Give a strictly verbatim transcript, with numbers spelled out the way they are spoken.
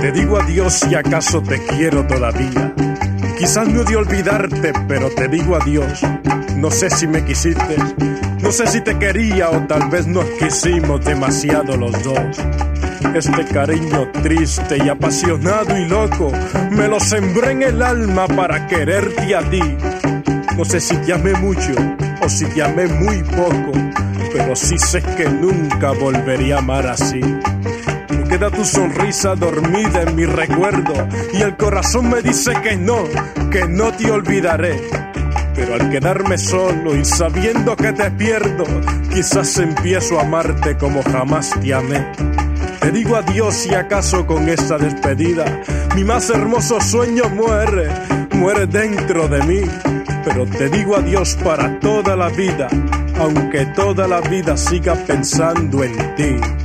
Te digo adiós si acaso te quiero todavía. Quizás no de olvidarte, pero te digo adiós. No sé si me quisiste, no sé si te quería o tal vez nos quisimos demasiado los dos. Este cariño triste y apasionado y loco me lo sembré en el alma para quererte a ti. No sé si te amé mucho o si te amé muy poco, pero sí sé que nunca volvería a amar así. Me queda tu sonrisa dormida en mi recuerdo y el corazón me dice que no, que no te olvidaré. Pero al quedarme solo y sabiendo que te pierdo, quizás empiezo a amarte como jamás te amé. Te digo adiós si acaso con esta despedida mi más hermoso sueño muere, muere dentro de mí. Pero te digo adiós para toda la vida, aunque toda la vida siga pensando en ti.